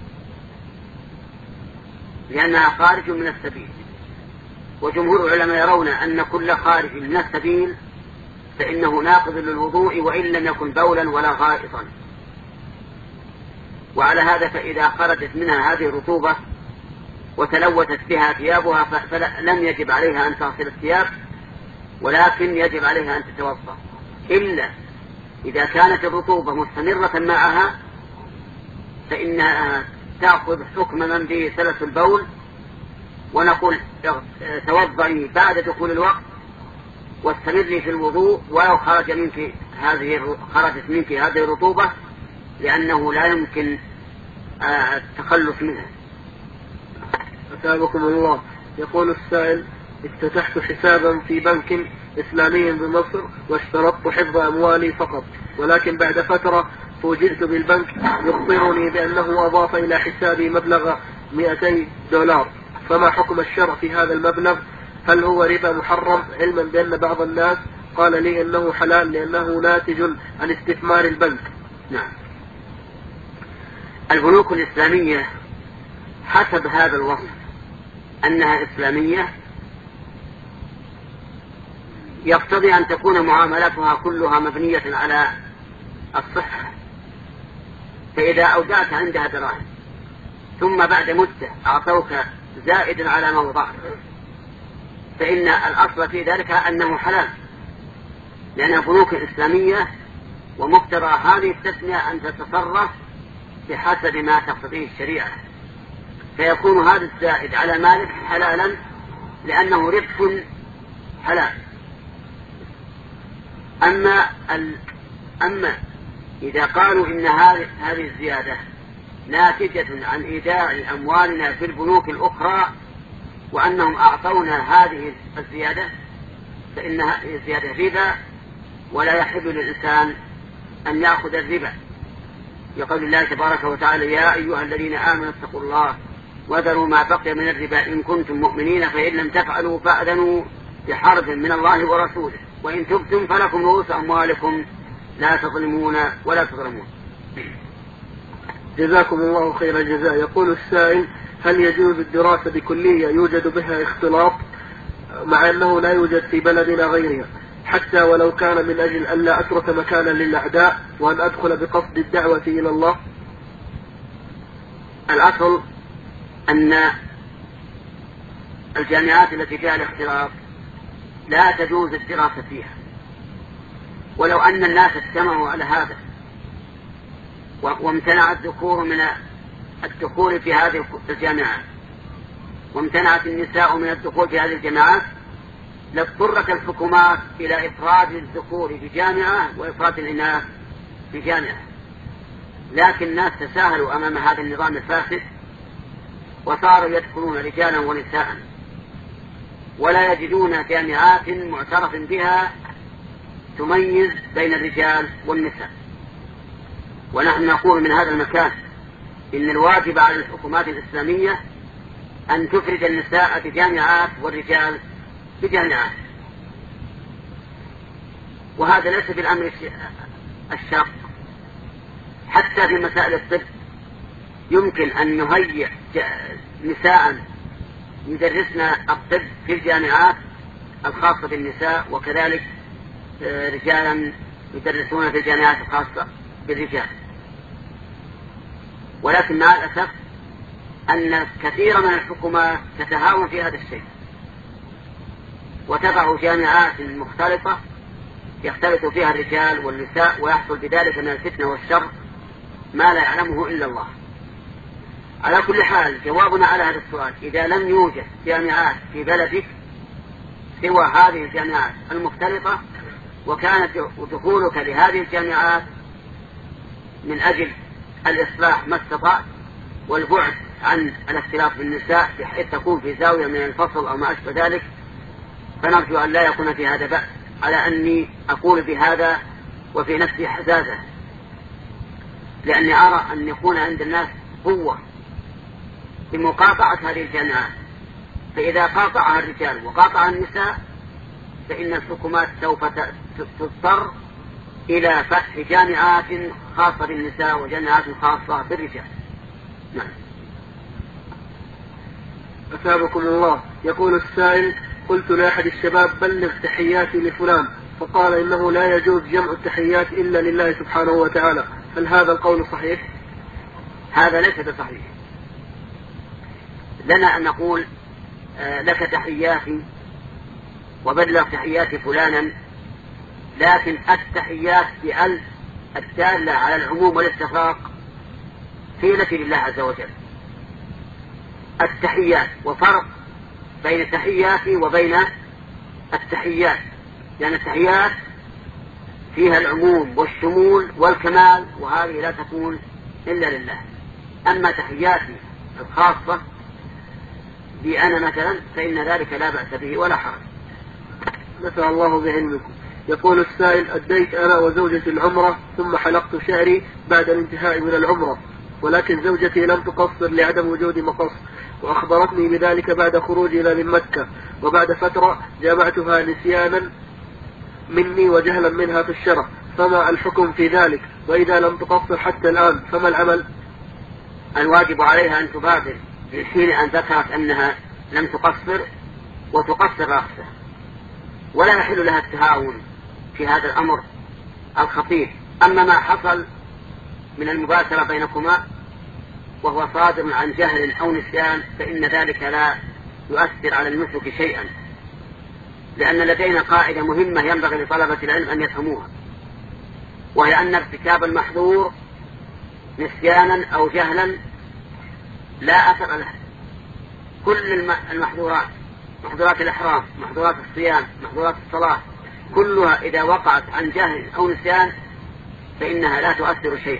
لأنها خارج من السبيل. وجمهور العلماء يرون أن كل خارج من السبيل فإنه ناقض للوضوء وإن لم يكن بولا ولا غائطا. وعلى هذا فإذا خرجت منها هذه الرطوبة وتلوثت بها ثيابها فلم يجب عليها أن تغسل الثياب، ولكن يجب عليها أن تتوضأ، إلا إذا كانت الرطوبة مستمرة معها فإنها تأخذ حكم من به سلس البول، ونقول توضئي بعد دخول الوقت واستمري في الوضوء ولو خرج منك هذه خرجت منك هذه الرطوبة، لأنه لا يمكن التخلص منها. أثابكم الله. يقول السائل: افتتحت حسابا في بنك إسلامي بمصر واشترطت حفظ أموالي فقط، ولكن بعد فترة فوجئت بالبنك يخبرني بأنه أضاف إلى حسابي مبلغ مئتي دولار، فما حكم الشرع في هذا المبلغ؟ هل هو ربا محرم، علما بأن بعض الناس قال لي أنه حلال لأنه ناتج عن استثمار البنك؟ نعم. البنوك الإسلامية حسب هذا الوصف أنها إسلامية يقتضي أن تكون معاملاتها كلها مبنية على الصحة. فإذا أودعت عندها دراهم ثم بعد مدة أعطوك زائدا على ما وضعت فإن الأصل في ذلك أنه حلال، لأن البنوك الإسلامية ومقتضى هذه التسمية أن تتصرف بحسب ما تقتضيه الشريعة، فيكون هذا الزائد على مالك حلالا لأنه ربح حلال. أما, أما إذا قالوا إن هذه الزيادة ناتجة عن إيداع أموالنا في البنوك الأخرى وأنهم أعطونا هذه الزيادة فإنها زيادة ربا، ولا يحل للإنسان أن يأخذ الربا، يقول الله تبارك وتعالى: يا أيها الذين آمنوا اتقوا الله وذروا ما بقي من الربا إن كنتم مؤمنين فإن لم تفعلوا فأذنوا بحرب من الله ورسوله وإن تبتم فلكم رؤوس أموالكم لا تظلمون ولا تظلمون. جزاكم الله خير الجزاء. يقول السائل: هل يجوز الدراسة بكلية يوجد بها اختلاط مع أنه لا يوجد في بلدنا غيرها، حتى ولو كان من أجل أن لا أترك مكانا للأعداء وأن أدخل بقصد الدعوة إلى الله؟ الأصل أن الجامعات التي فيها الاختلاط لا تجوز الدراسة فيها، ولو أن الناس اجتمعوا على هذا وامتنع الذكور من الدخول في هذه الجامعات وامتنعت النساء من الدخول في هذه الجامعات لاضطرت الحكومات إلى إفراد الذكور بجامعة وإفراد الإناث بجامعة، لكن الناس تساهلوا أمام هذا النظام الفاسد وصاروا يدخلون رجالا ونساء ولا يجدون جامعات معترف بها تميز بين الرجال والنساء. ونحن نقول من هذا المكان إن الواجب على الحكومات الإسلامية أن تفرد النساء بجامعات والرجال بجامعات، وهذا ليس بالأمر الشاق. حتى في مسائل الطب يمكن أن نهيئ نساء يدرسن الطب في الجامعات الخاصة بالنساء، وكذلك رجالا يدرسون في الجامعات الخاصة بالرجال. ولكن مع الأسف أن كثير من الحكومات تتهاون في هذا الشيء وتضع جامعات مختلطة يختلط فيها الرجال والنساء، ويحصل بذلك من الفتنة والشر ما لا يعلمه إلا الله. على كل حال جوابنا على هذا السؤال: إذا لم يوجد جامعات في بلدك سوى هذه الجامعات المختلطة وكانت دخولك لهذه الجامعات من أجل الإصلاح ما استطعت والبعد عن الاختلاط بالنساء بحيث تكون في زاوية من الفصل أو ما أشبه ذلك، فنرجو أن لا يكون في هذا بأس، على أني أقول بهذا وفي نفسي حزازة، لأني أرى أن يكون عند الناس قوة بمقاطعة هذه الجامعات، فإذا قاطعها الرجال وقاطعها النساء فإن الحكومات سوف تضطر إلى فتح جامعات خاصة بالنساء وجامعات خاصة بالرجال. نعم. أثابكم الله. يقول السائل: قلت لأحد الشباب بلغ تحياتي لفلان، فقال إنه لا يجوز جمع التحيات إلا لله سبحانه وتعالى، هل هذا القول صحيح؟ هذا ليس بصحيح. لنا أن نقول آه لك تحياتي وبلغ تحيات فلانا، لكن التحيات بأل الدالة على العموم والاستغراق قيلة لله عز وجل. التحيات، وفرق بين التحيات وبين التحيات، لأن التحيات فيها العموم والشمول والكمال، وهذه لا تكون إلا لله. أما تحياتي الخاصة بي أنا مثلا فإن ذلك لا بأس به ولا حرج. نفع الله بعلمكم. يقول السائل: أديت أنا وزوجتي العمرة ثم حلقت شعري بعد الانتهاء من العمرة، ولكن زوجتي لم تقصر لعدم وجود مقص، وأخبرتني بذلك بعد خروجي إلى من مكة، وبعد فترة جامعتها نسيانا مني وجهلا منها في الشرع، فما الحكم في ذلك؟ وإذا لم تقصر حتى الآن فما العمل؟ الواجب عليها أن تبادر في حين أن ذكرت أنها لم تقصر وتقصر رأسها، ولا يحل لها التهاون في هذا الأمر الخطير. أما ما حصل من المباشرة بينكما وهو صادر عن جهل أو نسيان فإن ذلك لا يؤثر على النسك شيئا، لأن لدينا قاعدة مهمة ينبغي لطلبة العلم أن يفهموها، وهي أن ارتكاب المحظور نسيانا أو جهلا لا أثر له. كل المحظورات، محظورات الإحرام، محظورات الصيام، محظورات الصلاة، كلها إذا وقعت عن جهل أو نسيان فإنها لا تؤثر شيئا.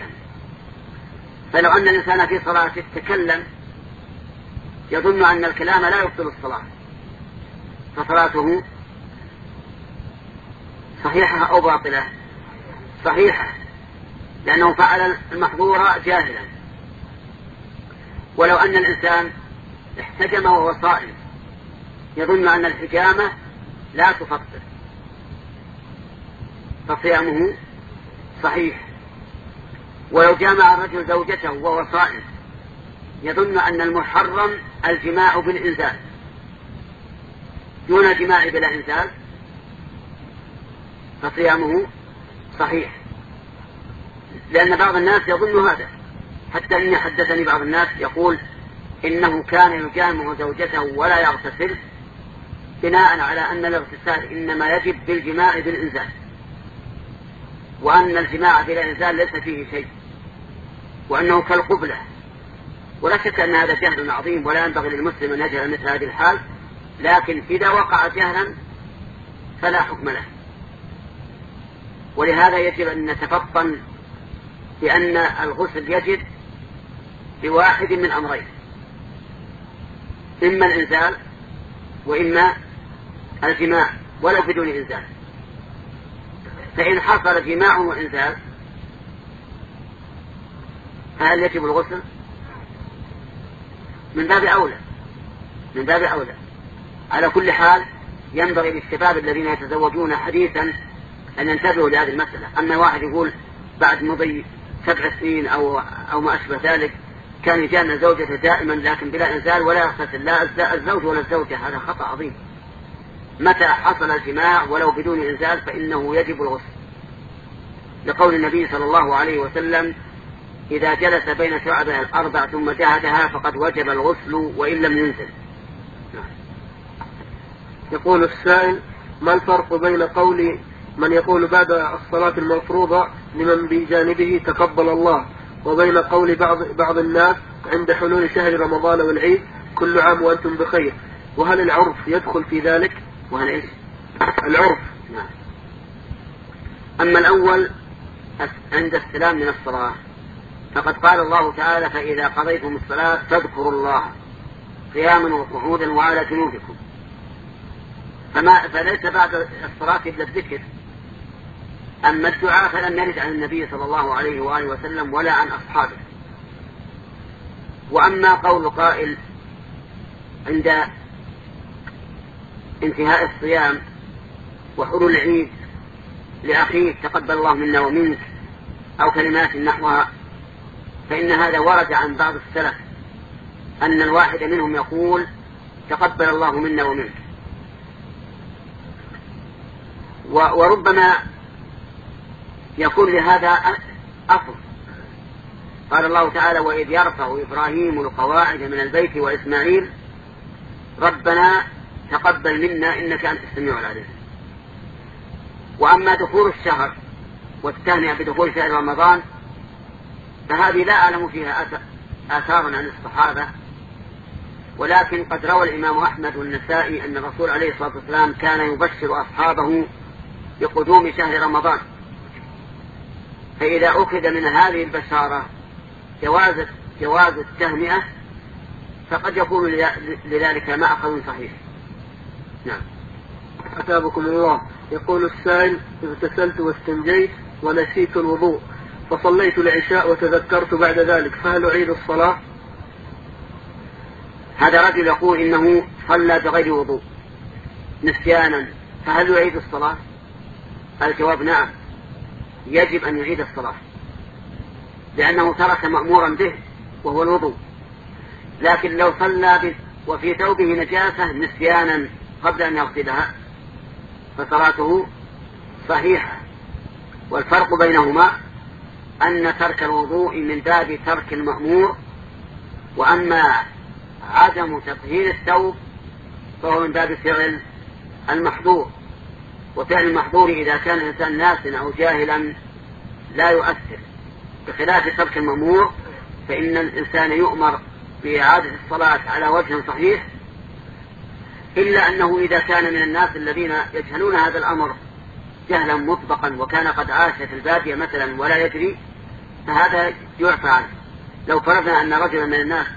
فلو أن الإنسان في صلاته تكلم يظن أن الكلام لا يبطل الصلاة فصلاته صحيحة أو باطلة؟ صحيحة، لأنه فعل المحظور جاهلا. ولو أن الإنسان احتجم وهو صائم يظن أن الحجامة لا تفطر فصيامه صحيح. ولو جامع الرجل زوجته وهو صائم يظن أن المحرم الجماع بالإنزال دون جماع بلا إنزال فصيامه صحيح، لأن بعض الناس يظن هذا. حتى إني حدثني بعض الناس يقول إنه كان يجامع زوجته ولا يغتسل بناء على أن الاغتسال إنما يجب بالجماع بالإنزال، وأن الجماع بلا إنزال ليس فيه شيء، وأنه كالقبلة. ولا شك أن هذا جهل عظيم، ولا ينبغي للمسلم أن يجهل مثل هذه الحال، لكن إذا وقع جهلا فلا حكم له. ولهذا يجب أن نتفطن بأن الغسل يجب بواحد من أمرين، إما الإنزال وإما الجماع ولو بدون إنزال. فإن حصل جماع وإنزال فهل يجب الغسل؟ من باب أولى من باب أولى. على كل حال ينبغي للشباب الذين يتزوجون حديثا أن ينتبهوا لهذه المسألة. أما واحد يقول بعد مضي سبع سنين أو, أو ما أشبه ذلك كان يجامع زوجته دائما لكن بلا إنزال ولا يغتسل لا الزوج ولا الزوجة، هذا خطأ عظيم. متى حصل الجماع ولو بدون إنزال فإنه يجب الغسل، لقول النبي صلى الله عليه وسلم: إذا جلس بين شعبها الأربع ثم جهدها فقد وجب الغسل وإن لم ينزل. يقول السائل: ما الفرق بين قول من يقول بعد الصلاة المفروضة لمن بجانبه تقبل الله، وبين قول بعض بعض الناس عند حلول شهر رمضان والعيد كل عام وأنتم بخير؟ وهل العرف يدخل في ذلك؟ وهل إيش؟ العرف. نعم. أما الأول عند السلام من الصلاة فقد قال الله تعالى: فإذا قضيتم الصلاة فاذكروا الله قياما وقعودا وعلى جنوبكم. فما فليس بعد الصلاة إلا الذكر. أما الدعاء فلم يرد عن النبي صلى الله عليه وآله وسلم ولا عن أصحابه. وأما قول قائل عند انتهاء الصيام وحلول العيد لأخيه تقبل الله منا ومنك أو كلمات نحوها، فإن هذا ورد عن بعض السلف أن الواحد منهم يقول تقبل الله منا ومنك. وربما يكون لهذا أصل. قال الله تعالى: وإذ يرفع إبراهيم القواعد من البيت وإسماعيل ربنا تقبل منا إنك أنت السميع العليم. وأما دخول الشهر والتهنئة بدخول شهر رمضان فهذه لا أعلم فيها آثار عن الصحابة، ولكن قد روى الإمام أحمد والنسائي أن الرسول عليه الصلاة والسلام كان يبشر أصحابه بقدوم شهر رمضان. فإذا أخذ من هذه البشارة جواز جواز التهنئة فقد يكون لذلك مأخذ صحيح. نعم. أثابكم الله. يقول السائل: اغتسلت واستنجيت ونسيت الوضوء فصليت العشاء وتذكرت بعد ذلك، فهل أعيد الصلاة؟ هذا رجل يقول إنه صلى بغير وضوء نسيانا، فهل يعيد الصلاة؟ الجواب: نعم، يجب أن يعيد الصلاة، لأنه ترك مأمورا به وهو الوضوء. لكن لو صلى وفي ثوبه نجاسة نسيانا قبل أن يغسلها فصلاته صحيحة. والفرق بينهما أن ترك الوضوء من باب ترك المأمور، وأما عدم تطهير الثوب فهو من باب فعل المحظور. وفعل المحظور إذا كان الإنسان ناسا أو جاهلا لا يؤثر، بخلاف ترك المأمور فإن الإنسان يؤمر بإعادة الصلاة على وجه صحيح، إلا أنه إذا كان من الناس الذين يجهلون هذا الأمر جهلا مطبقا وكان قد عاش في البادية مثلا ولا يدري فهذا يعفى عنه. لو فرضنا أن رجلا من الناس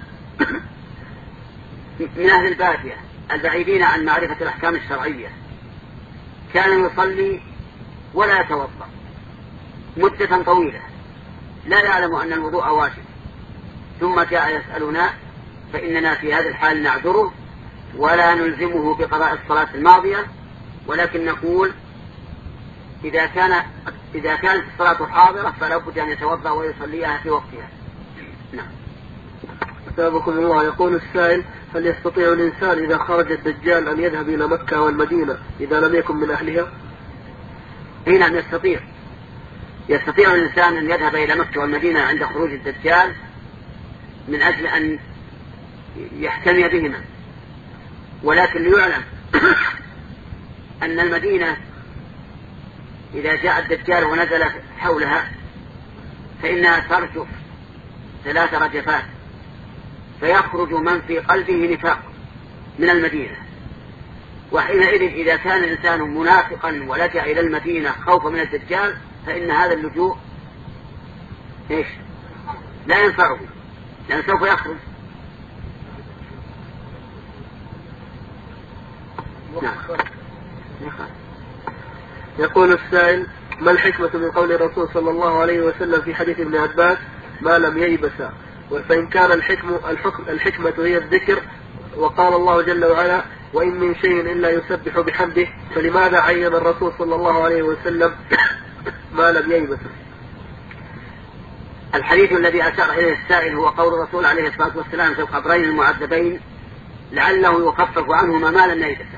من أهل البادية البعيدين عن معرفة الأحكام الشرعية كان يصلي ولا يتوضأ مدة طويلة لا يعلم أن الوضوء واجب، ثم جاء يسألنا، فإننا في هذا الحال نعذره ولا نلزمه بقضاء الصلاة الماضية، ولكن نقول إذا كان إذا كانت الصلاة حاضرة فلا بد أن يتوضأ ويصليها في وقتها. نعم. أثابكم الله. يقول السائل: هل يستطيع الإنسان إذا خرج الدجال أن يذهب إلى مكة والمدينة إذا لم يكن من أهلها؟ أي نعم يستطيع. يستطيع الإنسان أن يذهب إلى مكة والمدينة عند خروج الدجال من أجل أن يحتمي بهما، ولكن ليعلم أن المدينة إذا جاء الدجال ونزل حولها فإنها ترجف ثلاث رجفات، فيخرج من في قلبه نفاق من المدينة، وحينئذ إذا كان الإنسان منافقا ولجأ إلى المدينة خوفا من الدجال فإن هذا اللجوء إيش؟ لا ينفعه، لأن سوف يخرج. نعم. يقول السائل: ما الحكمة من قول الرسول صلى الله عليه وسلم في حديث ابن عباس ما لم ييبس؟ فإن كان الحكم الحكم الحكمة هي الذكر، وقال الله جل وعلا: وإن من شيء إلا يسبح بحمده، فلماذا عين الرسول صلى الله عليه وسلم ما لم ييبس؟ الحديث الذي أشار إليه السائل هو قول الرسول عليه الصلاة والسلام في القبرين المعذبين لعله يخفف عنهما ما لم ييبس.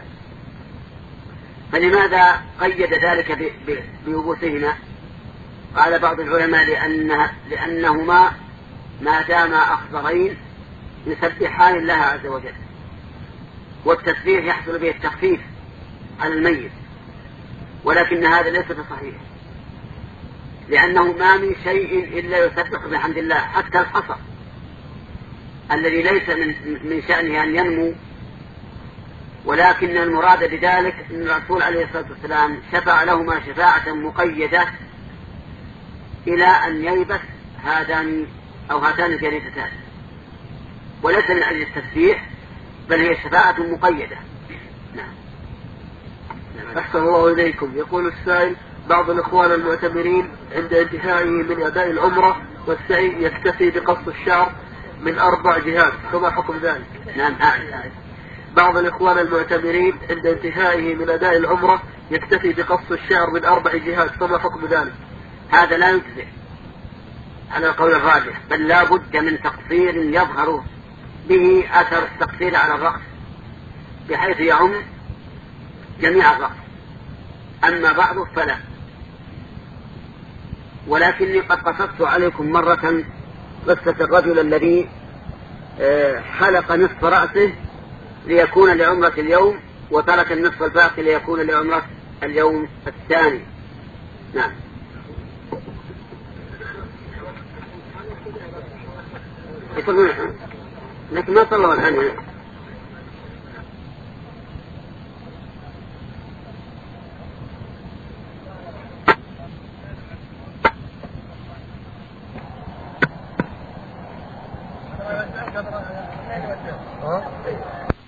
فلماذا قيد ذلك بيبوسهما؟ قال بعض العلماء لأنها لأنهما ما داما أخضرين يسبحان الله عز وجل، والتسبيح يحصل به التخفيف على الميت، ولكن هذا ليس بصحيح، لأنه ما من شيء إلا يسبح بحمد الله، حتى الحصى الذي ليس من, من شأنه أن ينمو، ولكن المراد بذلك أن الرسول عليه الصلاة والسلام شفع لهما شفاعة مقيدة إلى أن ييبس هذان أو هاتان الجريدتان، وليس من أجل التسبيح، بل هي شفاعة مقيدة. نعم. أحسن الله إليكم. يقول السائل: بعض الإخوان المعتمرين عند انتهائه من أداء العمرة والسعي يكتفي بقص الشعر من أربع جهات، فما حكم ذلك؟ نعم. بعض الإخوان المعتمرين عند انتهائه من أداء العمرة يكتفي بقص الشعر من أربع جهات، فما حكم ذلك؟ هذا لا يجزئ على القول الراجح، بل لا بد من تقصير يظهر به أثر التقصير على الرأس بحيث يعم جميع الرأس، أما بعضه فلا. ولكني قد قصدت عليكم مرة قصة الرجل الذي حلق نصف رأسه ليكون لعمرة اليوم، وترك النصف الباقي ليكون لعمرة اليوم الثاني. نعم. يقولون لكن ما صلوا الآن. ها؟